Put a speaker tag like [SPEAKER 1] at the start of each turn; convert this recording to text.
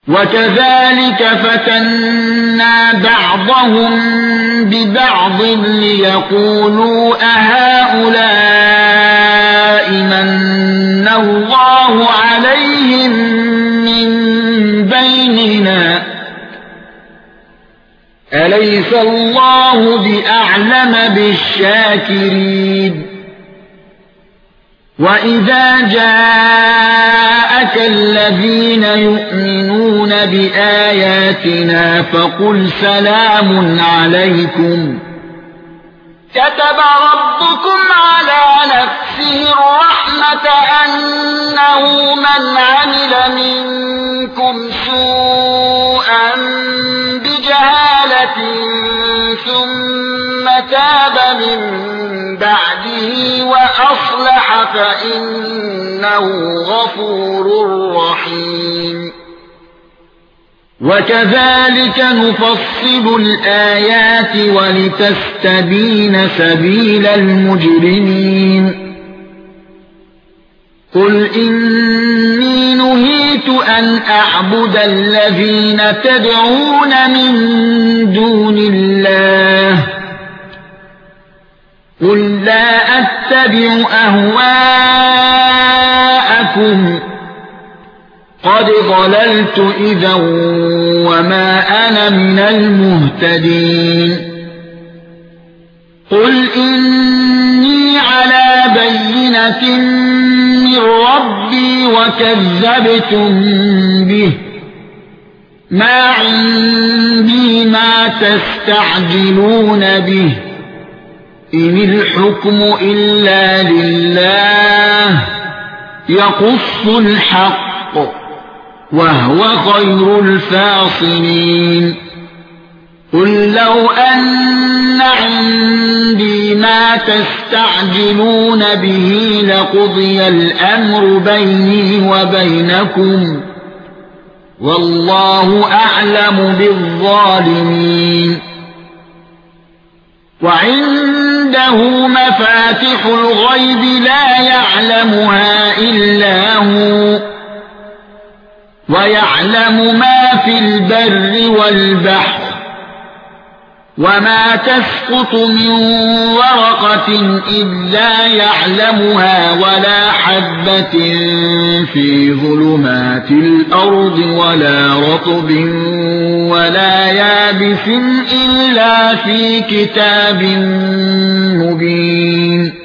[SPEAKER 1] وَكَذَلِكَ فَتَنَّا بَعْضَهُم بِبَعْضٍ لِيَقُولُوا أَهَؤُلَاءِ مَنَّ اللَّهُ عَلَيْهِمْ مِنْ بَيْنِنَا أَلَيْسَ اللَّهُ بِأَعْلَمَ بِالشَّاكِرِينَ وَإِذَا جَاءَكَ الَّذِينَ يُؤْمِنُونَ بِآيَاتِنَا فَقُلْ سَلَامٌ عَلَيْكُمْ كَتَبَ رَبُّكُمْ عَلَى نَفْسِهِ الرَّحْمَةَ أَنَّهُ مَنْ عَمِلَ مِنكُمْ سُوءًا بِجَهَالَةٍ ثُمَّ تَابَ مِن بَعْدِهِ وَأَصْلَحَ فَإِنَّهُ غَفُورٌ رَّحِيمٌ وَكَذَلِكَ نُفَصِّلُ الْآيَاتِ وَلِتَسْتَبِينَ سَبِيلَ الْمُجْرِمِينَ قُلْ إِنِّي نُهِيتُ أَنْ أَعْبُدَ الَّذِينَ تَدْعُونَ مِن دُونِ اللَّهِ قُل لَّا أَتَّبِعُ أَهْوَاءَكُمْ قَدْ ضَلَلْتُ إِذًا وَمَا أَنَا مِنَ الْمُهْتَدِينَ قُلْ إِنِّي عَلَى بَيِّنَةٍ مِّن رَّبِّي وَكَذَّبْتُم بِهِ مَا عِندِي مَا تَسْتَعْجِلُونَ بِهِ إِنِ الْحُكْمُ إِلَّا لِلَّهِ يَقُصُّ الْحَقَّ وَهُوَ خَيْرُ الْفَاصِلِينَ قُل لَّوْ أَنَّ عِندِي مَا تَسْتَعْجِلُونَ بِهِ لَقُضِيَ الْأَمْرُ بَيْنِي وَبَيْنَكُمْ وَاللَّهُ أَعْلَمُ بِالظَّالِمِينَ وَعِندَهُ مَفَاتِحُ الْغَيْبِ لَا يَعْلَمُهَا إِلَّا هُوَ وَيَعْلَمُ مَا فِي الْبَرِّ وَالْبَحْرِ وَمَا تَسْقُطُ مِنْ وَرَقَةٍ إِلَّا يَعْلَمُهَا وَلَا حَبَّةٍ فِي ظُلُمَاتِ الْأَرْضِ وَلَا رَطْبٍ وَلَا يَابِسٍ إِلَّا فِي كِتَابٍ مُبِينٍ